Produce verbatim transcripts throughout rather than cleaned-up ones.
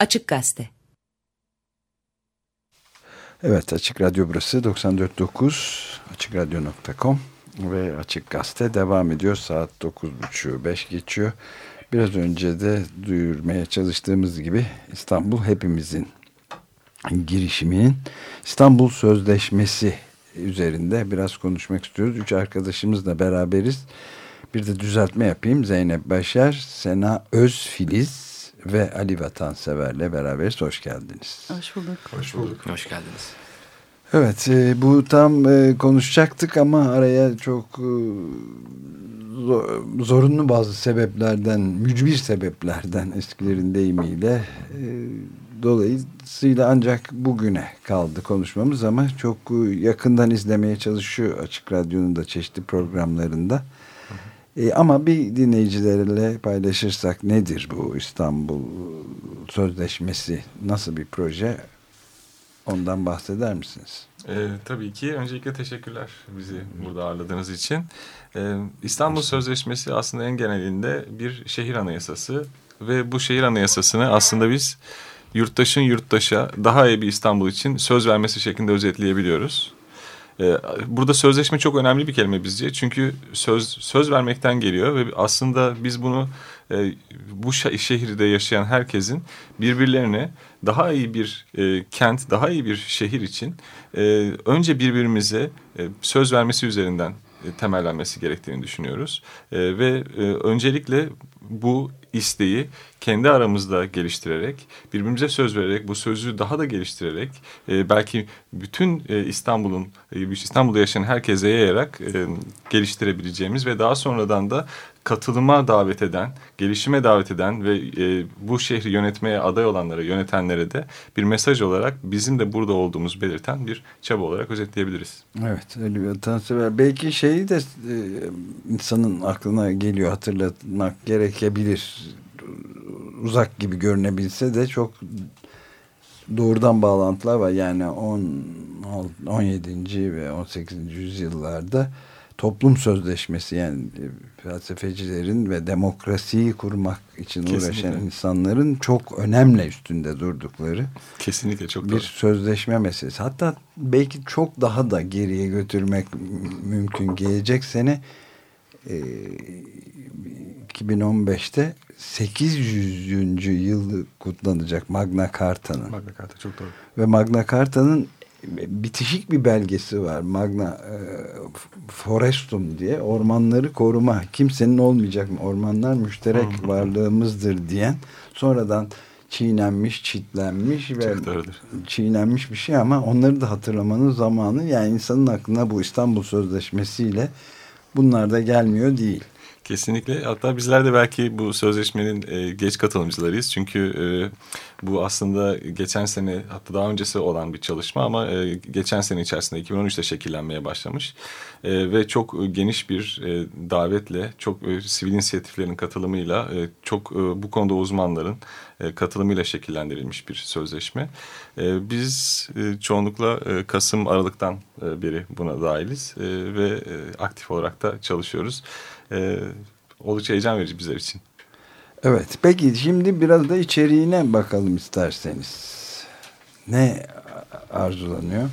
Açık Gazete. Evet, Açık Radyo burası doksan dört nokta dokuz açık radyo nokta com ve Açık Gazete devam ediyor. Saat dokuz buçuk beş geçiyor. Biraz önce de duyurmaya çalıştığımız gibi İstanbul Hepimizin girişiminin İstanbul Sözleşmesi üzerinde biraz konuşmak istiyoruz. Üç arkadaşımızla beraberiz. Bir de düzeltme yapayım. Zeynep Başar, Sena Özfiliz ve Ali Vatansever'le beraberiz. Hoş geldiniz. Hoş bulduk. Hoş bulduk. Hoş geldiniz. Evet, e, bu tam e, konuşacaktık ama araya çok e, zorunlu bazı sebeplerden, mücbir sebeplerden, eskilerin deyimiyle e, dolayısıyla ancak bugüne kaldı konuşmamız ama çok e, yakından izlemeye çalışıyor Açık Radyo'nun da çeşitli programlarında. E, ama bir dinleyicilerle paylaşırsak nedir bu İstanbul Sözleşmesi, nasıl bir proje? Ondan bahseder misiniz? Ee, tabii ki. Öncelikle teşekkürler bizi burada ağırladığınız için. Ee, İstanbul Sözleşmesi aslında en genelinde bir şehir anayasası ve bu şehir anayasasını aslında biz yurttaşın yurttaşa daha iyi bir İstanbul için söz vermesi şeklinde özetleyebiliyoruz. Ee, burada sözleşme çok önemli bir kelime bizce. Çünkü söz söz vermekten geliyor ve aslında biz bunu e, bu şehirde yaşayan herkesin birbirlerine daha iyi bir e, kent, daha iyi bir şehir için e, önce birbirimize e, söz vermesi üzerinden e, temellenmesi gerektiğini düşünüyoruz. E, ve e, öncelikle bu isteği kendi aramızda geliştirerek, birbirimize söz vererek, bu sözü daha da geliştirerek, e, belki bütün e, İstanbul'un, e, İstanbul'da yaşayan herkese yayarak e, geliştirebileceğimiz ve daha sonradan da katılıma davet eden, gelişime davet eden ve e, bu şehri yönetmeye aday olanlara, yönetenlere de bir mesaj olarak bizim de burada olduğumuzu belirten bir çaba olarak özetleyebiliriz. Evet, Ali Vatansever. Belki şeyi de e, insanın aklına geliyor, hatırlatmak gerekebilir. Uzak gibi görünebilse de çok doğrudan bağlantılar var. Yani on, on yedinci ve on sekizinci yüzyıllarda toplum sözleşmesi, yani felsefecilerin ve demokrasiyi kurmak için Kesinlikle. uğraşan insanların çok önemli üstünde durdukları Kesinlikle çok bir doğru. sözleşme meselesi. Hatta belki çok daha da geriye götürmek mümkün. Gelecek sene e, iki bin on beşte sekiz yüzüncü yılı kutlanacak Magna Carta'nın. Magna Carta çok doğru. Ve Magna Carta'nın bitişik bir belgesi var. Magna e, Forestum diye, ormanları koruma, kimsenin olmayacak mı? Ormanlar müşterek hmm. varlığımızdır diyen, sonradan çiğnenmiş, çitlenmiş ve çiğnenmiş bir şey ama onları da hatırlamanın zamanı, yani insanın aklına bu İstanbul Sözleşmesi'yle bunlar da gelmiyor değil. Kesinlikle. Hatta bizler de belki bu sözleşmenin e, geç katılımcılarıyız. Çünkü e, bu aslında geçen sene, hatta daha öncesi olan bir çalışma ama e, geçen sene içerisinde iki bin on üçte şekillenmeye başlamış. E, ve çok geniş bir e, davetle, çok e, sivil inisiyatiflerin katılımıyla, e, çok e, bu konuda uzmanların e, katılımıyla şekillendirilmiş bir sözleşme. E, biz e, çoğunlukla e, Kasım, Aralık'tan e, beri buna dahiliz e, ve e, aktif olarak da çalışıyoruz. Ee, oldukça heyecan verici bizler için. Evet, peki şimdi biraz da içeriğine bakalım isterseniz. Ne arzulanıyor?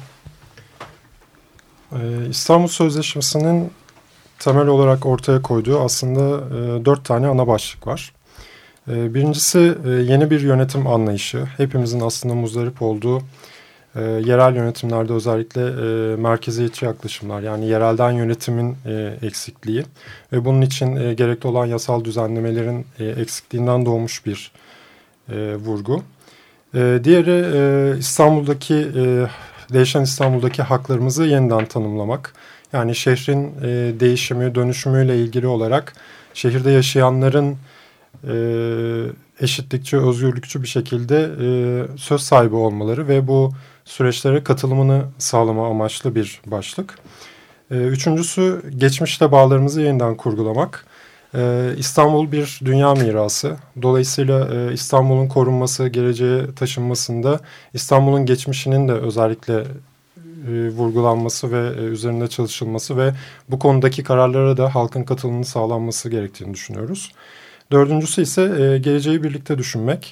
Ee, İstanbul Sözleşmesi'nin temel olarak ortaya koyduğu aslında e, dört tane ana başlık var. E, birincisi e, yeni bir yönetim anlayışı. Hepimizin aslında muzdarip olduğu E, yerel yönetimlerde özellikle e, merkeziyetçi yaklaşımlar, yani yerelden yönetimin e, eksikliği ve bunun için e, gerekli olan yasal düzenlemelerin e, eksikliğinden doğmuş bir e, vurgu. E, diğeri e, İstanbul'daki e, değişen İstanbul'daki haklarımızı yeniden tanımlamak. Yani şehrin e, değişimi, dönüşümüyle ilgili olarak şehirde yaşayanların e, eşitlikçi, özgürlükçü bir şekilde e, söz sahibi olmaları ve bu süreçlere katılımını sağlama amaçlı bir başlık. Ee, üçüncüsü geçmişte bağlarımızı yeniden kurgulamak. Ee, İstanbul bir dünya mirası. Dolayısıyla e, İstanbul'un korunması, geleceğe taşınmasında İstanbul'un geçmişinin de özellikle e, vurgulanması ve e, üzerinde çalışılması ve bu konudaki kararlara da halkın katılımını sağlanması gerektiğini düşünüyoruz. Dördüncüsü ise e, geleceği birlikte düşünmek.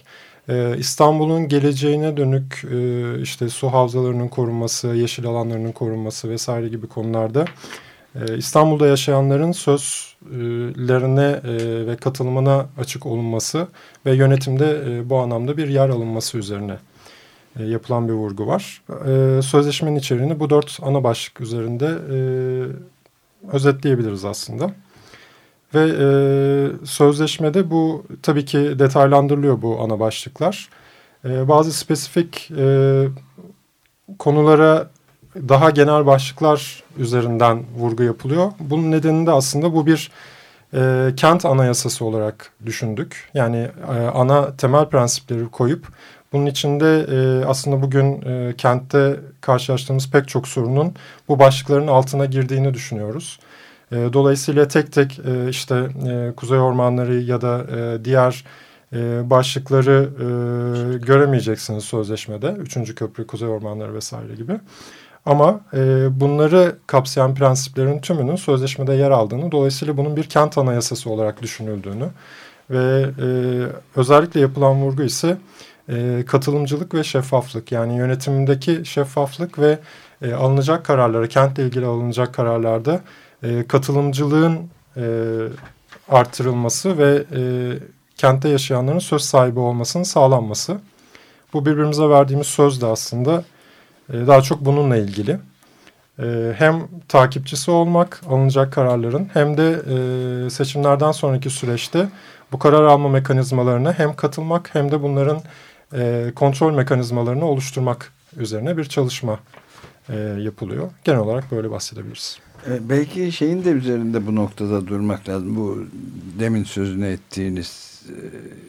Ee, İstanbul'un geleceğine dönük e, işte su havzalarının korunması, yeşil alanlarının korunması vesaire gibi konularda e, İstanbul'da yaşayanların sözlerine e, ve katılımına açık olunması ve yönetimde e, bu anlamda bir yer alınması üzerine e, yapılan bir vurgu var. E, sözleşmenin içeriğini bu dört ana başlık üzerinde e, özetleyebiliriz aslında. Ve e, sözleşmede bu tabii ki detaylandırılıyor bu ana başlıklar. E, bazı spesifik e, konulara daha genel başlıklar üzerinden vurgu yapılıyor. Bunun nedeni de aslında bu bir e, kent anayasası olarak düşündük. Yani e, ana temel prensipleri koyup bunun içinde e, aslında bugün e, kentte karşılaştığımız pek çok sorunun bu başlıkların altına girdiğini düşünüyoruz. Dolayısıyla tek tek işte kuzey ormanları ya da diğer başlıkları göremeyeceksiniz sözleşmede. Üçüncü köprü, kuzey ormanları vesaire gibi. Ama bunları kapsayan prensiplerin tümünün sözleşmede yer aldığını, dolayısıyla bunun bir kent anayasası olarak düşünüldüğünü ve özellikle yapılan vurgu ise katılımcılık ve şeffaflık, yani yönetimdeki şeffaflık ve alınacak kararlara, kentle ilgili alınacak kararlarda E, katılımcılığın e, artırılması ve e, kentte yaşayanların söz sahibi olmasının sağlanması. Bu birbirimize verdiğimiz söz de aslında e, daha çok bununla ilgili. E, hem takipçisi olmak alınacak kararların hem de e, seçimlerden sonraki süreçte bu karar alma mekanizmalarına hem katılmak hem de bunların e, kontrol mekanizmalarını oluşturmak üzerine bir çalışma e, yapılıyor. Genel olarak böyle bahsedebiliriz. Belki şeyin de üzerinde bu noktada durmak lazım. Bu demin sözünü ettiğiniz e,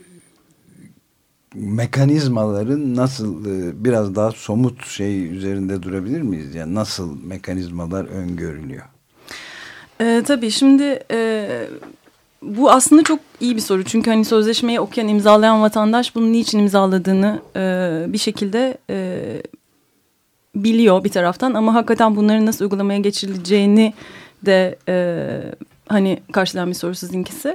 mekanizmaların nasıl e, biraz daha somut şey üzerinde durabilir miyiz? Yani nasıl mekanizmalar öngörülüyor? E, tabii şimdi e, bu aslında çok iyi bir soru. Çünkü hani sözleşmeyi okuyan, imzalayan vatandaş bunun niçin imzaladığını e, bir şekilde e, biliyor bir taraftan, ama hakikaten bunların nasıl uygulamaya geçirileceğini de e, hani karşılayan bir soru sizinkisi.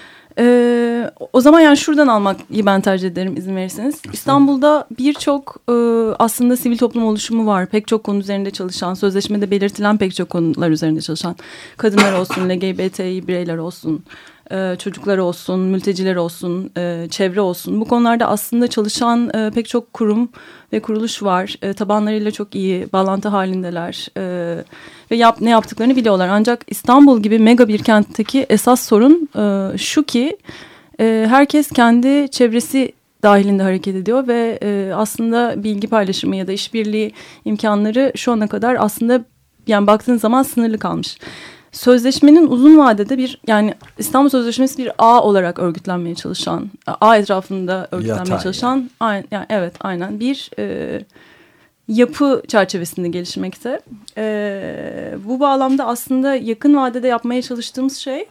E, o zaman yani şuradan almayı ben tercih ederim, izin verirseniz. Aslında. İstanbul'da birçok e, aslında sivil toplum oluşumu var. Pek çok konu üzerinde çalışan, sözleşmede belirtilen pek çok konular üzerinde çalışan. Kadınlar olsun, L G B T İ bireyler olsun, e, çocuklar olsun, mülteciler olsun, e, çevre olsun. Bu konularda aslında çalışan e, pek çok kurum ve kuruluş var. E, tabanlarıyla çok iyi bağlantı halindeler e, ve yap, ne yaptıklarını biliyorlar. Ancak İstanbul gibi mega bir kentteki esas sorun e, şu ki e, herkes kendi çevresi dahilinde hareket ediyor ve e, aslında bilgi paylaşımı ya da işbirliği imkanları şu ana kadar aslında yani baktığınız zaman sınırlı kalmış. Sözleşmenin uzun vadede bir, yani İstanbul Sözleşmesi bir ağ olarak örgütlenmeye çalışan, ağ etrafında örgütlenmeye Yatay çalışan, yani. Aynen, yani evet aynen bir e, yapı çerçevesinde gelişmekte. E, bu bağlamda aslında yakın vadede yapmaya çalıştığımız şey,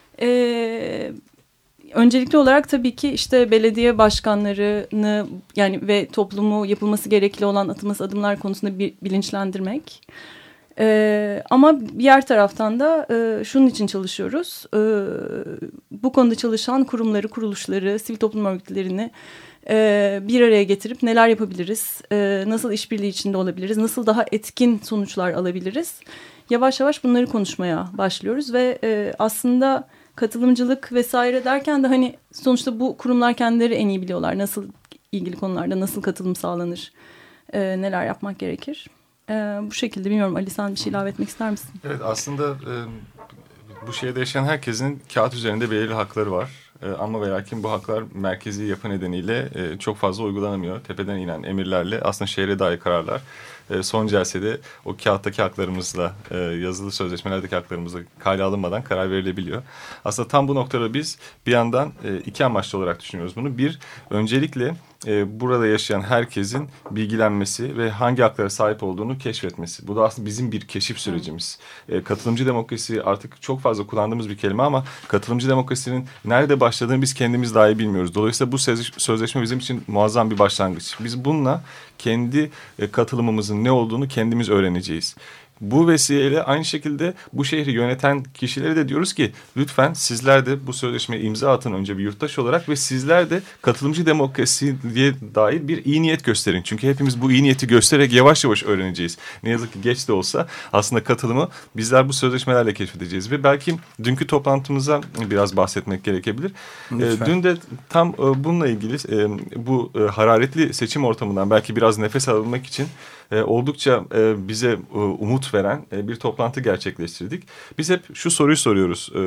e, öncelikli olarak tabii ki işte belediye başkanlarını yani ve toplumu yapılması gerekli olan atılması adımlar konusunda bir bilinçlendirmek. Ee, ama diğer taraftan da e, şunun için çalışıyoruz. E, bu konuda çalışan kurumları, kuruluşları, sivil toplum örgütlerini e, bir araya getirip neler yapabiliriz? E, nasıl işbirliği içinde olabiliriz? Nasıl daha etkin sonuçlar alabiliriz? Yavaş yavaş bunları konuşmaya başlıyoruz ve e, aslında katılımcılık vesaire derken de hani sonuçta bu kurumlar kendileri en iyi biliyorlar. Nasıl ilgili konularda nasıl katılım sağlanır? E, neler yapmak gerekir? Ee, bu şekilde, bilmiyorum Ali, sen bir şey ilave etmek ister misin? Evet, aslında e, bu şehirde yaşayan herkesin kağıt üzerinde belirli hakları var. E, ama ve lakin bu haklar merkezi yapı nedeniyle e, çok fazla uygulanamıyor. Tepeden inen emirlerle aslında şehre dair kararlar e, son celsede o kağıttaki haklarımızla, e, yazılı sözleşmelerdeki haklarımızla kale alınmadan karar verilebiliyor. Aslında tam bu noktada biz bir yandan e, iki amaçlı olarak düşünüyoruz bunu. Bir, öncelikle e, burada yaşayan herkesin bilgilenmesi ve hangi haklara sahip olduğunu keşfetmesi. Bu da aslında bizim bir keşif sürecimiz. E, katılımcı demokrasi artık çok fazla kullandığımız bir kelime ama katılımcı demokrasinin nerede başladığını biz kendimiz dahi bilmiyoruz. Dolayısıyla bu sözleşme bizim için muazzam bir başlangıç. Biz bununla kendi e, katılımımızın ne olduğunu kendimiz öğreneceğiz. bu vesileyle aynı şekilde bu şehri yöneten kişilere de diyoruz ki lütfen sizler de bu sözleşmeye imza atın önce bir yurttaş olarak ve sizler de katılımcı demokrasiye dair bir iyi niyet gösterin. Çünkü hepimiz bu iyi niyeti göstererek yavaş yavaş öğreneceğiz. Ne yazık ki geç de olsa aslında katılımı bizler bu sözleşmelerle keşfedeceğiz ve belki dünkü toplantımıza biraz bahsetmek gerekebilir. E, dün de tam e, bununla ilgili e, bu e, hararetli seçim ortamından belki biraz nefes alabilmek için e, oldukça e, bize e, umut veren e, bir toplantı gerçekleştirdik. Biz hep şu soruyu soruyoruz. E,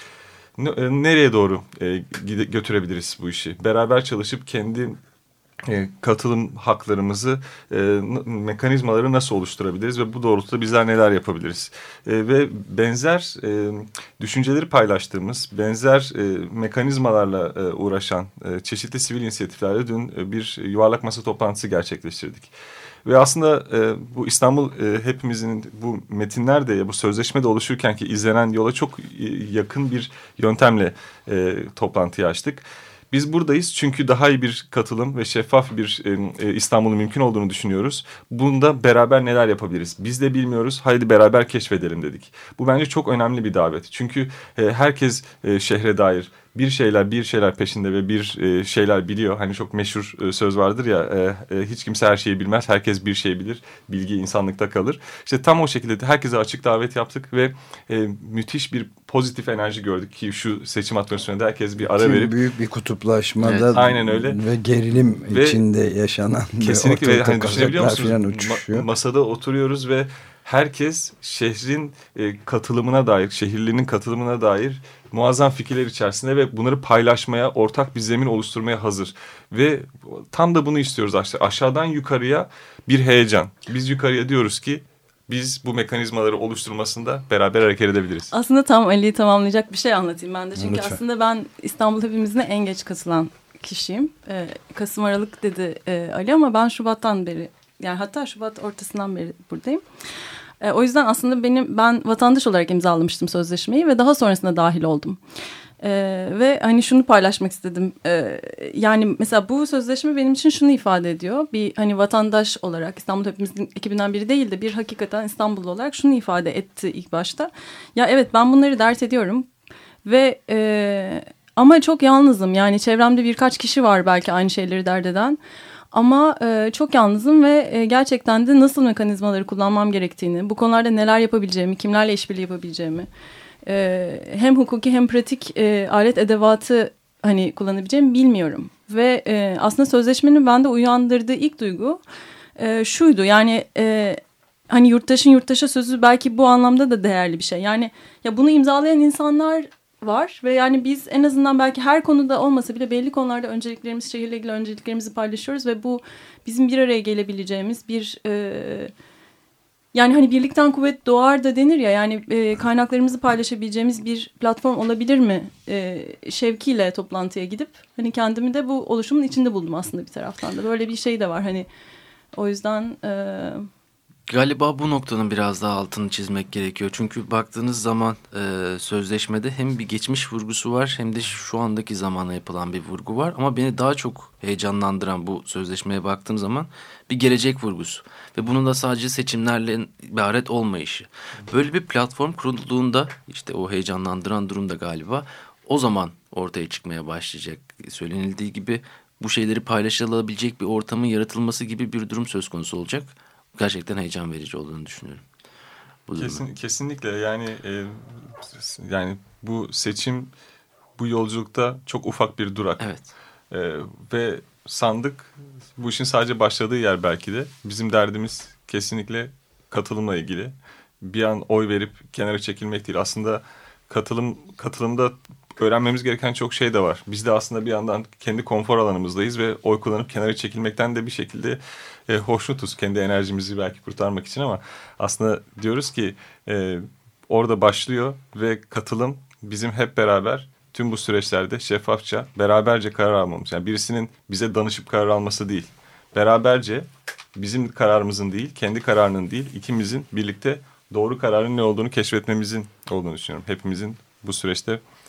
ne, nereye doğru e, gide, götürebiliriz bu işi? Beraber çalışıp kendi E, katılım haklarımızı, e, mekanizmaları nasıl oluşturabiliriz ve bu doğrultuda bizler neler yapabiliriz? E, ve benzer e, düşünceleri paylaştığımız, benzer e, mekanizmalarla e, uğraşan e, çeşitli sivil inisiyatiflerle dün e, bir yuvarlak masa toplantısı gerçekleştirdik. Ve aslında e, bu İstanbul e, hepimizin bu metinlerde, bu sözleşmede oluşurken ki izlenen yola çok e, yakın bir yöntemle e, toplantıyı açtık. Biz buradayız çünkü daha iyi bir katılım ve şeffaf bir e, İstanbul'un mümkün olduğunu düşünüyoruz. Bunda beraber neler yapabiliriz? Biz de bilmiyoruz, haydi beraber keşfedelim dedik. Bu bence çok önemli bir davet. Çünkü e, herkes e, şehre dair bir şeyler bir şeyler peşinde ve bir e, şeyler biliyor. Hani çok meşhur e, söz vardır ya, e, e, hiç kimse her şeyi bilmez, herkes bir şey bilir. Bilgi insanlıkta kalır. İşte tam o şekilde herkese açık davet yaptık ve e, müthiş bir pozitif enerji gördük ki şu seçim atmosferinde herkes bir ara Kim verip. Büyük bir kutuplaşmada evet, aynen öyle. Ve gerilim ve içinde yaşanan. Kesinlikle ve hani düşünebiliyor musunuz? Ma- masada oturuyoruz ve herkes şehrin e, katılımına dair, şehirlinin katılımına dair muazzam fikirler içerisinde ve bunları paylaşmaya, ortak bir zemin oluşturmaya hazır. Ve tam da bunu istiyoruz aşağı, aşağıdan yukarıya bir heyecan. Biz yukarıya diyoruz ki biz bu mekanizmaları oluşturmasında beraber hareket edebiliriz. Aslında tam Ali'yi tamamlayacak bir şey anlatayım ben de. Çünkü Lütfen. aslında ben İstanbul Hepimiz'ine en geç katılan kişiyim. Ee, Kasım Aralık dedi e, Ali ama ben Şubat'tan beri, yani hatta Şubat ortasından beri buradayım. E, o yüzden aslında benim ben vatandaş olarak imzalamıştım sözleşmeyi ve daha sonrasında dahil oldum. E, ve hani şunu paylaşmak istedim. E, yani mesela bu sözleşme benim için şunu ifade ediyor. Bir hani vatandaş olarak İstanbul Hepimiz'in ekibinden biri değil de bir hakikaten İstanbullu olarak şunu ifade etti ilk başta. Ya evet, ben bunları dert ediyorum ve e, ama çok yalnızım. Yani çevremde birkaç kişi var belki aynı şeyleri dert eden. Ama e, çok yalnızım ve e, gerçekten de nasıl mekanizmaları kullanmam gerektiğini, bu konularda neler yapabileceğimi, kimlerle işbirliği yapabileceğimi, e, hem hukuki hem pratik e, alet edevatı hani kullanabileceğimi bilmiyorum. Ve e, aslında sözleşmenin bende uyandırdığı ilk duygu e, şuydu. Yani e, hani yurttaşın yurttaşa sözü belki bu anlamda da değerli bir şey. Yani ya bunu imzalayan insanlar var ve yani biz en azından belki her konuda olmasa bile belli konularda önceliklerimiz, şehirle ilgili önceliklerimizi paylaşıyoruz ve bu bizim bir araya gelebileceğimiz bir e, yani hani birlikten kuvvet doğar da denir ya, yani e, kaynaklarımızı paylaşabileceğimiz bir platform olabilir mi e, şevkiyle toplantıya gidip hani kendimi de bu oluşumun içinde buldum aslında bir taraftan da. Böyle bir şey de var hani, o yüzden e, galiba bu noktanın biraz daha altını çizmek gerekiyor. Çünkü baktığınız zaman e, sözleşmede hem bir geçmiş vurgusu var hem de şu andaki zamana yapılan bir vurgu var. Ama beni daha çok heyecanlandıran bu sözleşmeye baktığım zaman bir gelecek vurgusu. Ve bunun da sadece seçimlerle ibaret olmayışı. Böyle bir platform kurulduğunda işte o heyecanlandıran durum da galiba o zaman ortaya çıkmaya başlayacak. Söylenildiği gibi bu şeyleri paylaşılabilecek bir ortamın yaratılması gibi bir durum söz konusu olacak. Gerçekten heyecan verici olduğunu düşünüyorum. Bu Kesin, kesinlikle yani e, yani bu seçim bu yolculukta çok ufak bir durak. Evet. E, ve sandık bu işin sadece başladığı yer belki de. Bizim derdimiz kesinlikle katılımla ilgili. Bir an oy verip kenara çekilmek değil. Aslında katılım katılımda öğrenmemiz gereken çok şey de var. Biz de aslında bir yandan kendi konfor alanımızdayız ve oy kullanıp kenara çekilmekten de bir şekilde e, hoşnutuz. Kendi enerjimizi belki kurtarmak için ama aslında diyoruz ki e, orada başlıyor ve katılım bizim hep beraber tüm bu süreçlerde şeffafça beraberce karar almamız. Yani birisinin bize danışıp karar alması değil. Beraberce bizim kararımızın değil, kendi kararının değil, ikimizin birlikte doğru kararın ne olduğunu keşfetmemizin olduğunu düşünüyorum. Hepimizin bu süreçte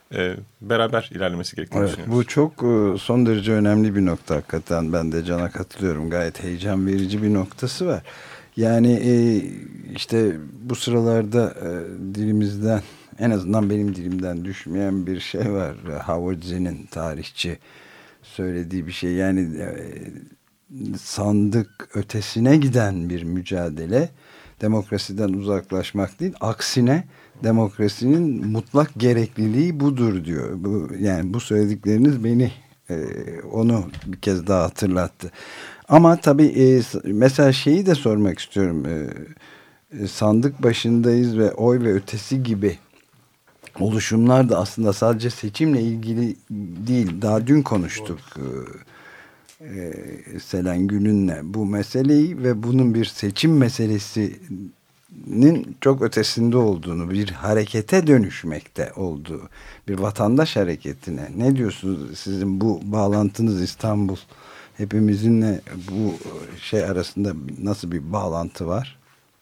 e, beraber ilerlemesi gerektiğini Evet, düşünüyoruz. bu çok e, son derece önemli bir nokta hakikaten. Ben de Can'a katılıyorum. Gayet heyecan verici bir noktası var. Yani e, işte bu sıralarda e, dilimizden, en azından benim dilimden düşmeyen bir şey var. Howard Zinn'in, tarihçi, söylediği bir şey. Yani e, sandık ötesine giden bir mücadele, demokrasiden uzaklaşmak değil, aksine demokrasinin mutlak gerekliliği budur diyor. Bu, yani bu söyledikleriniz beni e, onu bir kez daha hatırlattı. Ama tabii e, mesela şeyi de sormak istiyorum. E, e, sandık başındayız ve oy ve ötesi gibi oluşumlar da aslında sadece seçimle ilgili değil. Daha dün konuştuk. E, e, Selen Gül'ünle bu meseleyi ve bunun bir seçim meselesinin çok ötesinde olduğunu, bir harekete dönüşmekte olduğu, bir vatandaş hareketine. Ne diyorsunuz? Sizin bu bağlantınız İstanbul hepimizinle bu şey arasında nasıl bir bağlantı var?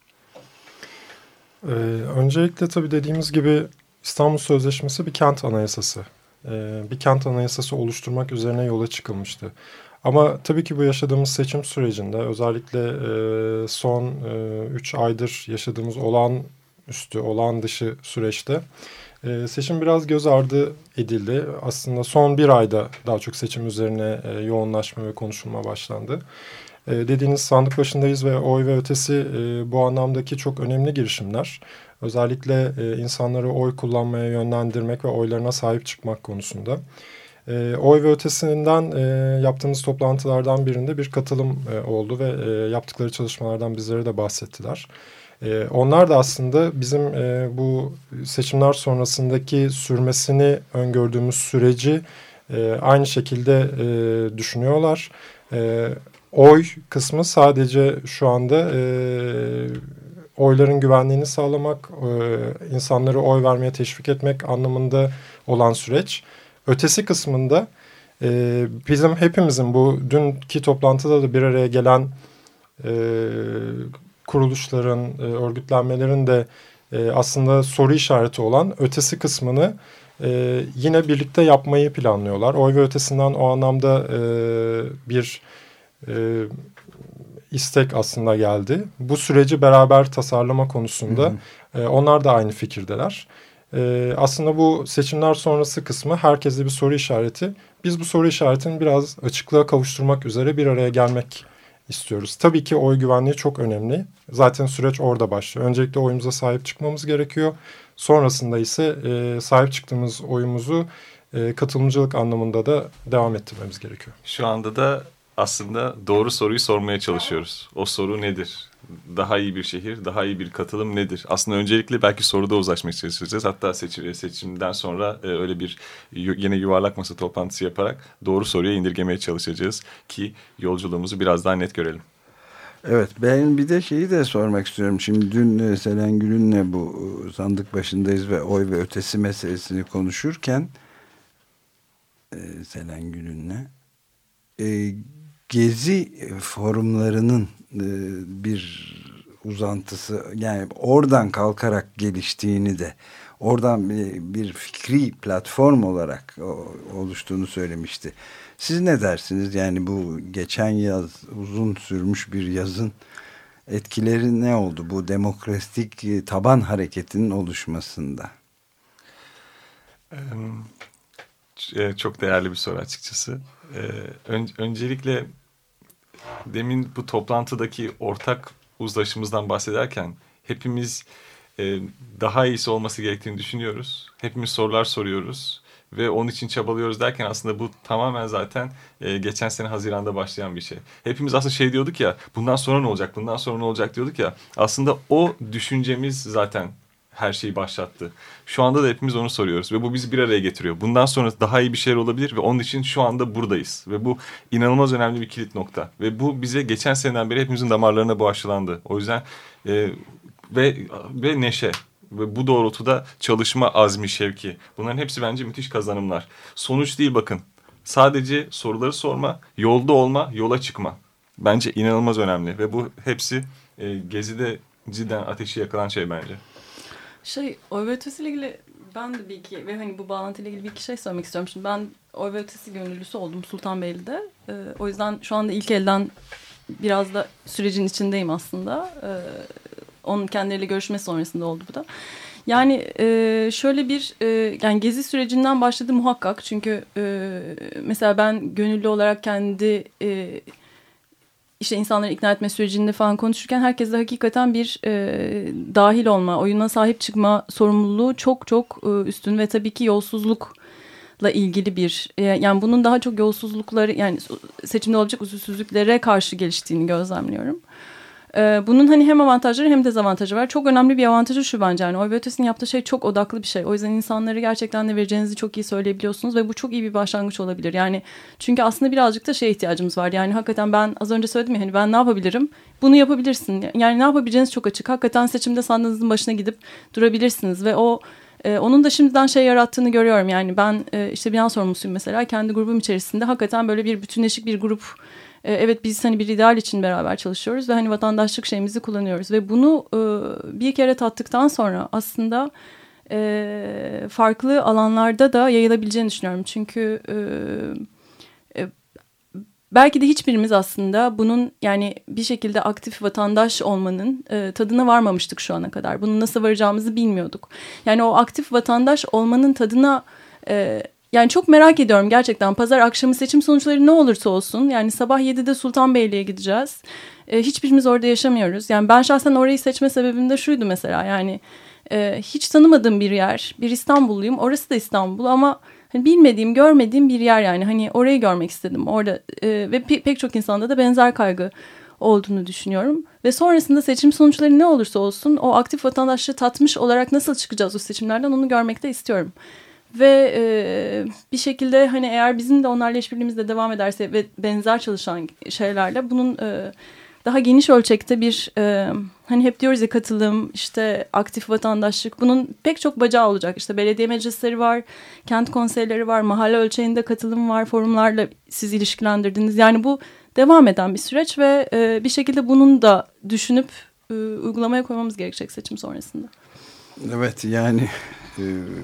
Ee, öncelikle tabii dediğimiz gibi İstanbul Sözleşmesi bir kent anayasası. Ee, bir kent anayasası oluşturmak üzerine yola çıkılmıştı. Ama tabii ki bu yaşadığımız seçim sürecinde özellikle e, son üç e, aydır yaşadığımız olağanüstü, olağan dışı süreçte e, seçim biraz göz ardı edildi. Aslında son bir ayda daha çok seçim üzerine e, yoğunlaşma ve konuşulma başlandı. E, dediğiniz sandık başındayız ve oy ve ötesi e, bu anlamdaki çok önemli girişimler. Özellikle e, insanları oy kullanmaya yönlendirmek ve oylarına sahip çıkmak konusunda. E, oy ve ötesinden e, yaptığımız toplantılardan birinde bir katılım e, oldu ve e, yaptıkları çalışmalardan bizlere de bahsettiler. E, onlar da aslında bizim e, bu seçimler sonrasındaki sürmesini öngördüğümüz süreci e, aynı şekilde e, düşünüyorlar. E, oy kısmı sadece şu anda e, oyların güvenliğini sağlamak, e, insanları oy vermeye teşvik etmek anlamında olan süreç. Ötesi kısmında e, bizim hepimizin bu dünkü toplantıda da bir araya gelen e, kuruluşların, e, örgütlenmelerin de e, aslında soru işareti olan ötesi kısmını e, yine birlikte yapmayı planlıyorlar. Oy ve ötesinden o anlamda e, bir e, istek aslında geldi. Bu süreci beraber tasarlama konusunda hı hı. E, onlar da aynı fikirdeler. Ee, aslında bu seçimler sonrası kısmı herkeste bir soru işareti. Biz bu soru işaretini biraz açıklığa kavuşturmak üzere bir araya gelmek istiyoruz. Tabii ki oy güvenliği çok önemli. Zaten süreç orada başlıyor. Öncelikle oyumuza sahip çıkmamız gerekiyor. Sonrasında ise e, sahip çıktığımız oyumuzu e, katılımcılık anlamında da devam ettirmemiz gerekiyor. Şu anda da aslında doğru soruyu sormaya çalışıyoruz. O soru nedir? Daha iyi bir şehir, daha iyi bir katılım nedir? Aslında öncelikle belki soruda uzlaşmaya çalışacağız. Hatta seçim, seçimden sonra e, öyle bir yine yuvarlak masa toplantısı yaparak doğru soruya indirgemeye çalışacağız ki yolculuğumuzu biraz daha net görelim. Evet, ben bir de şeyi de sormak istiyorum. Şimdi dün Selen Gül'ünle bu sandık başındayız ve oy ve ötesi meselesini konuşurken e, Selen Gül'ünle e, Gezi forumlarının e, bir uzantısı, yani oradan kalkarak geliştiğini de, oradan bir, bir fikri platform olarak oluştuğunu söylemişti. Siz ne dersiniz? Yani bu geçen yaz uzun sürmüş bir yazın etkileri ne oldu bu demokratik taban hareketinin oluşmasında? Çok değerli bir soru açıkçası. Ön, öncelikle demin bu toplantıdaki ortak uzlaşımızdan bahsederken hepimiz e, daha iyisi olması gerektiğini düşünüyoruz. Hepimiz sorular soruyoruz ve onun için çabalıyoruz derken aslında bu tamamen zaten e, geçen sene Haziran'da başlayan bir şey. Hepimiz aslında şey diyorduk ya, bundan sonra ne olacak, bundan sonra ne olacak diyorduk ya. Aslında o düşüncemiz zaten her şeyi başlattı. Şu anda da hepimiz onu soruyoruz ve bu bizi bir araya getiriyor. Bundan sonra daha iyi bir şeyler olabilir ve onun için şu anda buradayız. Ve bu inanılmaz önemli bir kilit nokta. Ve bu bize geçen seneden beri hepimizin damarlarına bu aşılandı. O yüzden e, ve ve neşe ve bu doğrultuda çalışma azmi, şevki. Bunların hepsi bence müthiş kazanımlar. Sonuç değil bakın. Sadece soruları sorma, yolda olma, yola çıkma. Bence inanılmaz önemli ve bu hepsi e, Gezi'de cidden ateşi yakılan şey bence. Şey, oy ve ötesiyle ilgili Ben de bir iki ve hani bu bağlantıyla ilgili bir iki şey söylemek istiyorum. Şimdi ben Oy ve Ötesi gönüllüsü oldum Sultanbeyli'de. Ee, o yüzden şu anda ilk elden biraz da sürecin içindeyim aslında. Ee, onun kendileriyle görüşme sonrasında oldu bu da. Yani e, şöyle bir e, yani gezi sürecinden başladı muhakkak. Çünkü e, mesela ben gönüllü olarak kendi e, işte insanları ikna etme sürecinde falan konuşurken herkeste hakikaten bir e, dahil olma, oyuna sahip çıkma sorumluluğu çok çok e, üstün ve tabii ki yolsuzlukla ilgili bir e, yani bunun daha çok yolsuzlukları yani seçimde olacak usulsüzlüklere karşı geliştiğini gözlemliyorum. Bunun hani hem avantajları hem dezavantajı var. Çok önemli bir avantajı şu bence. Yani Oy ve Ötesi'nin yaptığı şey çok odaklı bir şey. O yüzden insanları gerçekten de vereceğinizi çok iyi söyleyebiliyorsunuz ve bu çok iyi bir başlangıç olabilir. Yani çünkü aslında birazcık da şeye ihtiyacımız var. Yani hakikaten ben az önce söyledim ya hani ben ne yapabilirim? Bunu yapabilirsin. Yani ne yapabileceğiniz çok açık. Hakikaten seçimde sandığınızın başına gidip durabilirsiniz ve o Ee, onun da şimdiden şey yarattığını görüyorum. Yani ben e, işte bina sorumlusuyum mesela. Kendi grubum içerisinde hakikaten böyle bir bütünleşik bir grup. E, evet biz hani bir ideal için beraber çalışıyoruz ve hani vatandaşlık şeyimizi kullanıyoruz. Ve bunu e, bir kere tattıktan sonra aslında e, farklı alanlarda da yayılabileceğini düşünüyorum. Çünkü e, e, belki de hiçbirimiz aslında bunun yani bir şekilde aktif vatandaş olmanın e, tadına varmamıştık şu ana kadar. Bunun nasıl varacağımızı bilmiyorduk. Yani o aktif vatandaş olmanın tadına e, yani çok merak ediyorum gerçekten. Pazar akşamı seçim sonuçları ne olursa olsun yani sabah yedide Sultanbeyli'ye gideceğiz. E, hiçbirimiz orada yaşamıyoruz. Yani ben şahsen orayı seçme sebebim de şuydu mesela yani e, hiç tanımadığım bir yer. Bir İstanbulluyum. Orası da İstanbul ama hani bilmediğim, görmediğim bir yer yani. Hani orayı görmek istedim. Orada e, ve pe- pek çok insanda da benzer kaygı olduğunu düşünüyorum. Ve sonrasında seçim sonuçları ne olursa olsun o aktif vatandaşlığı tatmış olarak nasıl çıkacağız o seçimlerden onu görmek de istiyorum. Ve e, bir şekilde hani eğer bizim de onlarla işbirliğimiz de devam ederse ve benzer çalışan şeylerle bunun e, daha geniş ölçekte bir e, hani hep diyoruz ya katılım işte aktif vatandaşlık bunun pek çok bacağı olacak. İşte belediye meclisleri var, kent konseyleri var, mahalle ölçeğinde katılım var, forumlarla siz ilişkilendirdiniz. Yani bu devam eden bir süreç ve e, bir şekilde bunun da düşünüp e, uygulamaya koymamız gerekecek seçim sonrasında. Evet yani e,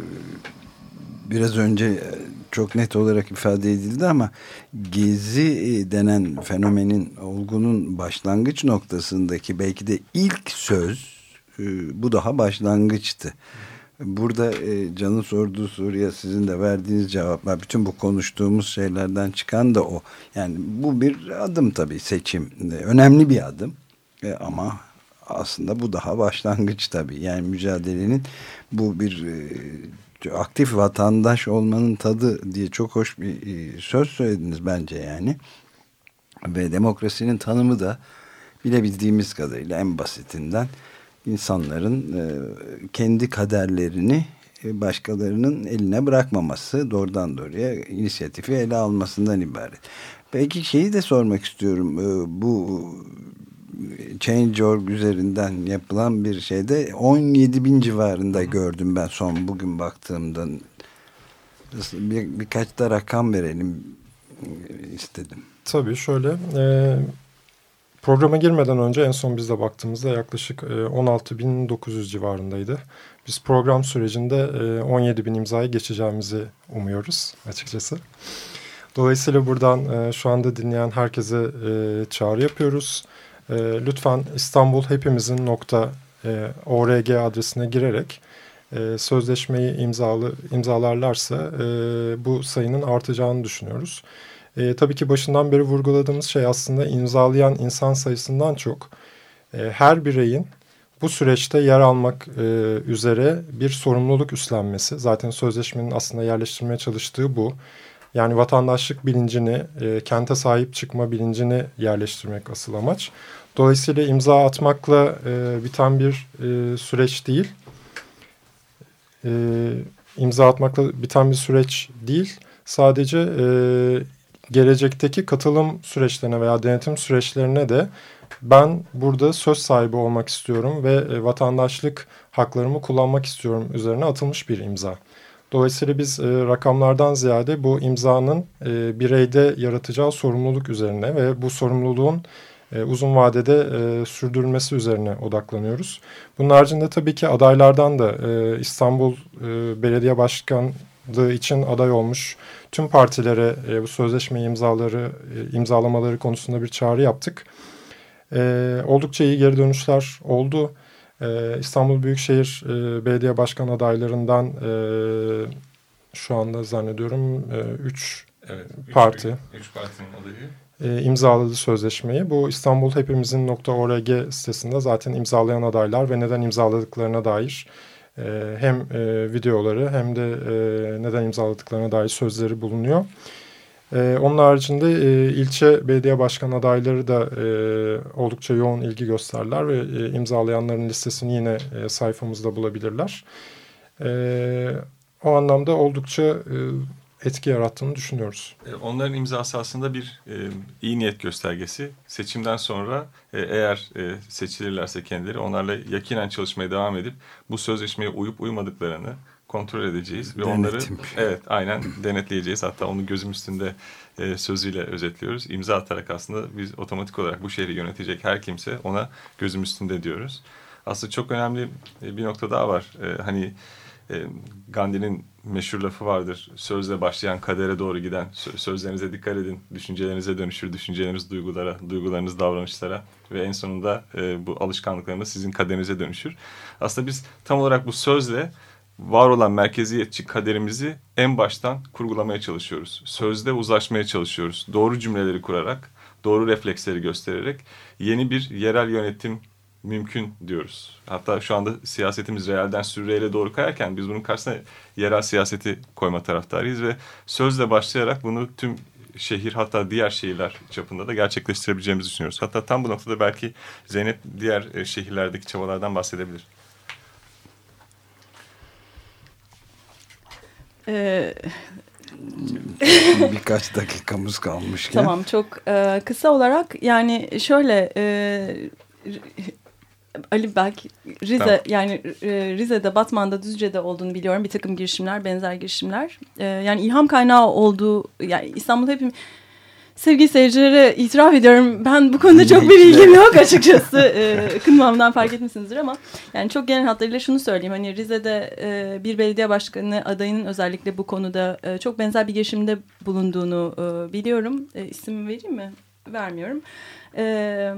biraz önce çok net olarak ifade edildi ama gezi denen fenomenin, olgunun başlangıç noktasındaki belki de ilk söz bu daha başlangıçtı. Burada Can'ın sorduğu soruya sizin de verdiğiniz cevaplar, bütün bu konuştuğumuz şeylerden çıkan da o. Yani bu bir adım tabii, seçim. Önemli bir adım ama aslında bu daha başlangıç tabii. Yani mücadelenin bu bir aktif vatandaş olmanın tadı diye çok hoş bir söz söylediniz bence yani. Ve demokrasinin tanımı da bilebildiğimiz kadarıyla en basitinden insanların kendi kaderlerini başkalarının eline bırakmaması, doğrudan doğruya inisiyatifi ele almasından ibaret. Peki şeyi de sormak istiyorum. Bu Change nokta org üzerinden yapılan bir şeyde on yedi bin civarında gördüm ben son bugün baktığımda. Bir, birkaç da rakam verelim istedim. Tabii şöyle e, programa girmeden önce en son biz de baktığımızda yaklaşık e, on altı bin dokuz yüz civarındaydı. Biz program sürecinde e, on yedi bin imzayı geçeceğimizi umuyoruz açıkçası. Dolayısıyla buradan e, şu anda dinleyen herkese e, çağrı yapıyoruz. E, lütfen İstanbul Hepimizin nokta org adresine girerek e, sözleşmeyi imzalı imzalarlarsa e, bu sayının artacağını düşünüyoruz. E, tabii ki başından beri vurguladığımız şey aslında imzalayan insan sayısından çok e, her bireyin bu süreçte yer almak e, üzere bir sorumluluk üstlenmesi. Zaten sözleşmenin aslında yerleştirmeye çalıştığı bu. Yani vatandaşlık bilincini, e, kente sahip çıkma bilincini yerleştirmek asıl amaç. Dolayısıyla imza atmakla e, biten bir e, süreç değil. E, imza atmakla biten bir süreç değil. Sadece e, gelecekteki katılım süreçlerine veya denetim süreçlerine de ben burada söz sahibi olmak istiyorum ve e, vatandaşlık haklarımı kullanmak istiyorum üzerine atılmış bir imza. Dolayısıyla biz e, rakamlardan ziyade bu imzanın e, bireyde yaratacağı sorumluluk üzerine ve bu sorumluluğun e, uzun vadede e, sürdürülmesi üzerine odaklanıyoruz. Bunun haricinde tabii ki adaylardan da e, İstanbul e, Belediye Başkanlığı için aday olmuş tüm partilere e, bu sözleşme imzaları e, imzalamaları konusunda bir çağrı yaptık. E, oldukça iyi geri dönüşler oldu. E, İstanbul Büyükşehir e, Belediye Başkan adaylarından e, şu anda zannediyorum üç evet, parti. Üç partinin adayı. E, imzaladı sözleşmeyi. Bu İstanbul Hepimizin .org sitesinde zaten imzalayan adaylar ve neden imzaladıklarına dair e, hem e, videoları hem de e, neden imzaladıklarına dair sözleri bulunuyor. E, onun haricinde e, ilçe belediye başkan adayları da e, oldukça yoğun ilgi gösterdiler ve e, imzalayanların listesini yine e, sayfamızda bulabilirler. E, o anlamda oldukça e, etki yarattığını düşünüyoruz. Onların imzası aslında bir e, iyi niyet göstergesi. Seçimden sonra e, eğer e, seçilirlerse kendileri onlarla yakinen çalışmaya devam edip bu sözleşmeye uyup uymadıklarını kontrol edeceğiz. Ve Denetim. onları evet aynen denetleyeceğiz. Hatta onu gözüm üstünde e, sözüyle özetliyoruz. İmza atarak aslında biz otomatik olarak bu şehri yönetecek her kimse ona gözüm üstünde diyoruz. Aslında çok önemli bir nokta daha var. E, hani e, Gandhi'nin meşhur lafı vardır. Sözle başlayan kadere doğru giden. Sözlerinize dikkat edin. Düşüncelerinize dönüşür. Düşünceleriniz duygulara, duygularınız davranışlara ve en sonunda e, bu alışkanlıklarınız sizin kaderinize dönüşür. Aslında biz tam olarak bu sözle var olan merkeziyetçi kaderimizi en baştan kurgulamaya çalışıyoruz. Sözde uzlaşmaya çalışıyoruz. Doğru cümleleri kurarak, doğru refleksleri göstererek yeni bir yerel yönetim mümkün diyoruz. Hatta şu anda siyasetimiz realden sürreyle doğru kayarken biz bunun karşısına yerel siyaseti koyma taraftarıyız ve sözle başlayarak bunu tüm şehir hatta diğer şehirler çapında da gerçekleştirebileceğimizi düşünüyoruz. Hatta tam bu noktada belki Zeynep diğer şehirlerdeki çabalardan bahsedebilir. Ee, Birkaç dakikamız kalmışken. Tamam, çok e, kısa olarak yani şöyle e, Ali belki Rize tamam. yani e, Rize'de, Batman'da, Düzce'de olduğunu biliyorum. Bir takım girişimler, benzer girişimler. E, yani ilham kaynağı olduğu, yani İstanbul hepimiz... Sevgili seyircilere itiraf ediyorum. Ben bu konuda çok bir bilgim yok açıkçası. E, kınmamdan fark etmişsinizdir ama yani çok genel hatlarıyla şunu söyleyeyim. Hani Rize'de e, bir belediye başkanı adayının özellikle bu konuda e, çok benzer bir girişimde bulunduğunu e, biliyorum. E, isim vereyim mi? Vermiyorum. Evet.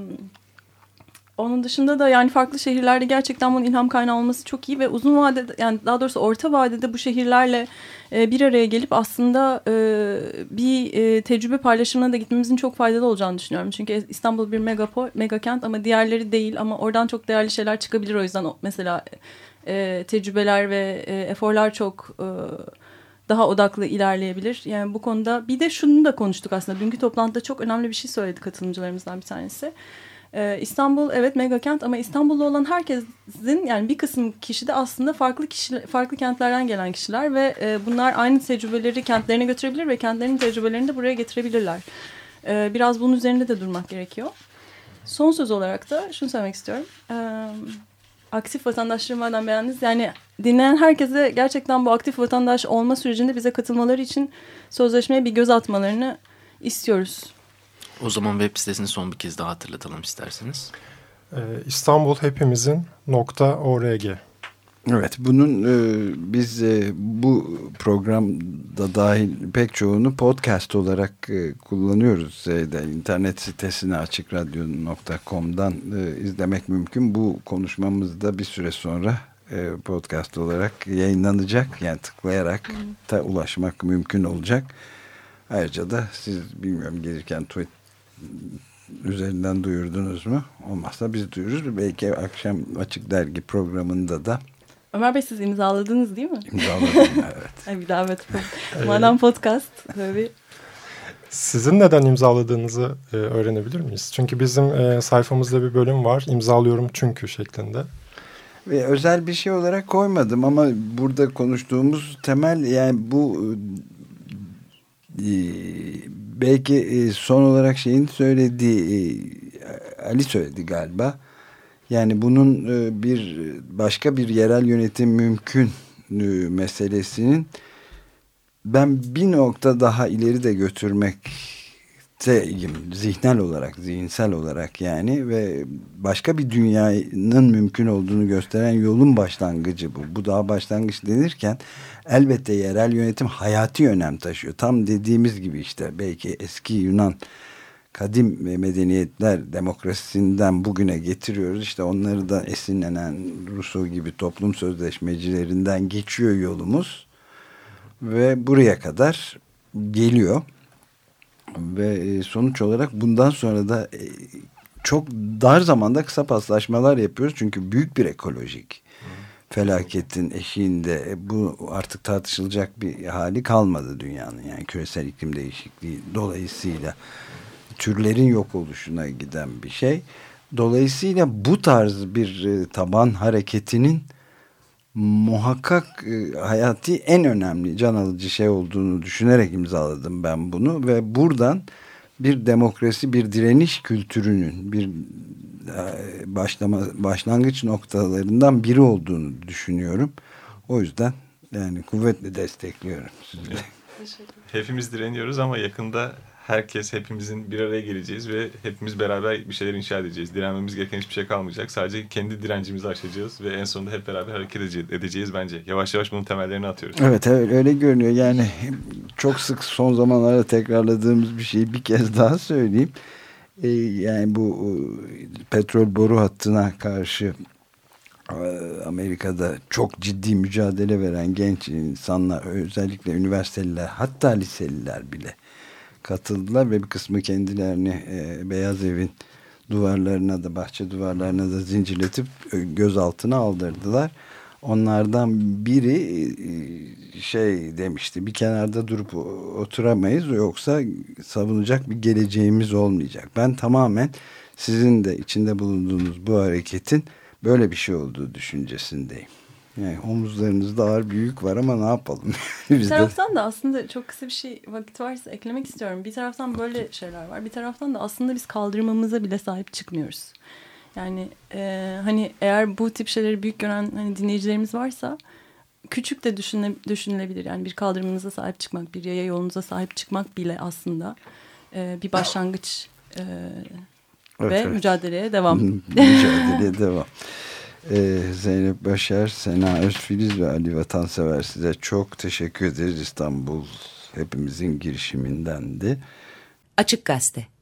Onun dışında da yani farklı şehirlerde gerçekten bunun ilham kaynağı olması çok iyi ve uzun vadede, yani daha doğrusu orta vadede bu şehirlerle e, bir araya gelip aslında e, bir e, tecrübe paylaşımına da gitmemizin çok faydalı olacağını düşünüyorum. Çünkü İstanbul bir megapol, mega kent ama diğerleri değil, ama oradan çok değerli şeyler çıkabilir. O yüzden mesela e, tecrübeler ve e, eforlar çok e, daha odaklı ilerleyebilir. Yani bu konuda bir de şunu da konuştuk aslında. Dünkü toplantıda çok önemli bir şey söyledi katılımcılarımızdan bir tanesi. Ee, İstanbul evet mega kent ama İstanbul'da olan herkesin, yani bir kısım kişi de aslında farklı kişi, farklı kentlerden gelen kişiler ve e, bunlar aynı tecrübeleri kentlerine götürebilir ve kentlerinin tecrübelerini de buraya getirebilirler. Ee, biraz bunun üzerinde de durmak gerekiyor. Son söz olarak da şunu söylemek istiyorum. Ee, aktif vatandaşlığı madem beğendiniz, yani dinleyen herkese gerçekten bu aktif vatandaş olma sürecinde bize katılmaları için sözleşmeye bir göz atmalarını istiyoruz. O zaman web sitesini son bir kez daha hatırlatalım isterseniz. Ee, İstanbul Hepimizin .org. Evet, bunun e, biz e, bu programda dahil pek çoğunu podcast olarak e, kullanıyoruz. E, de, internet sitesine açık radyo nokta com'dan e, izlemek mümkün. Bu konuşmamız da bir süre sonra e, podcast olarak yayınlanacak. Yani tıklayarak da ulaşmak mümkün olacak. Ayrıca da siz bilmiyorum gelirken tweet üzerinden duyurdunuz mu? Olmazsa biz duyururuz. Belki akşam Açık Dergi programında da. Ömer Bey, siz imzaladınız değil mi? İmzaladım, evet. Ay bir davet. Madem podcast. Tabii. Sizin neden imzaladığınızı e, öğrenebilir miyiz? Çünkü bizim e, sayfamızda bir bölüm var. İmzalıyorum çünkü şeklinde. Ve özel bir şey olarak koymadım ama burada konuştuğumuz temel, yani bu belki son olarak şeyin söylediği, Ali söyledi galiba. Yani bunun bir başka bir yerel yönetim mümkün meselesinin ben bir nokta daha ileri de götürmek hareketteyim. Zihnel olarak, zihinsel olarak yani ve başka bir dünyanın mümkün olduğunu gösteren yolun başlangıcı bu. Bu daha başlangıç denirken elbette yerel yönetim hayati önem taşıyor. Tam dediğimiz gibi işte belki eski Yunan kadim medeniyetler demokrasisinden bugüne getiriyoruz. İşte onları da esinlenen Rousseau gibi toplum sözleşmecilerinden geçiyor yolumuz ve buraya kadar geliyor. Ve sonuç olarak bundan sonra da çok dar zamanda kısa paslaşmalar yapıyoruz. Çünkü büyük bir ekolojik felaketin eşiğinde bu artık tartışılacak bir hali kalmadı dünyanın. Yani küresel iklim değişikliği dolayısıyla türlerin yok oluşuna giden bir şey. Dolayısıyla bu tarz bir taban hareketinin muhakkak hayati en önemli can alıcı şey olduğunu düşünerek imzaladım ben bunu ve buradan bir demokrasi, bir direniş kültürünün bir başlama başlangıç noktalarından biri olduğunu düşünüyorum. O yüzden yani kuvvetle destekliyorum sizi. Hepimiz direniyoruz ama yakında herkes, hepimizin bir araya geleceğiz ve hepimiz beraber bir şeyler inşa edeceğiz. Direnmemiz gereken hiçbir şey kalmayacak. Sadece kendi direncimizi aşacağız ve en sonunda hep beraber hareket edeceğiz bence. Yavaş yavaş bunun temellerini atıyoruz. Evet, evet öyle görünüyor. Yani çok sık son zamanlarda tekrarladığımız bir şeyi bir kez daha söyleyeyim. Ee, yani bu petrol boru hattına karşı Amerika'da çok ciddi mücadele veren genç insanlar, özellikle üniversiteliler, hatta liseliler bile katıldılar ve bir kısmı kendilerini e, Beyaz Evin duvarlarına da, bahçe duvarlarına da zincirletip gözaltına aldırdılar. Onlardan biri e, şey demişti, bir kenarda durup oturamayız yoksa savunacak bir geleceğimiz olmayacak. Ben tamamen sizin de içinde bulunduğunuz bu hareketin böyle bir şey olduğu düşüncesindeyim. Yani omuzlarınızda ağır bir yük var ama ne yapalım? Bir taraftan da aslında çok kısa bir şey vakit varsa eklemek istiyorum. Bir taraftan böyle şeyler var. Bir taraftan da aslında biz kaldırımımıza bile sahip çıkmıyoruz. Yani e, hani eğer bu tip şeyleri büyük gören hani dinleyicilerimiz varsa küçük de düşüne, düşünülebilir. Yani bir kaldırımınıza sahip çıkmak, bir yaya yolunuza sahip çıkmak bile aslında e, bir başlangıç e, evet, ve evet. mücadeleye devam. Mücadeleye devam. Ee, Zeynep Başar, Sena Özfiliz ve Ali Vatansever, size çok teşekkür ederiz. İstanbul hepimizin girişimindendi. Açık Gazete.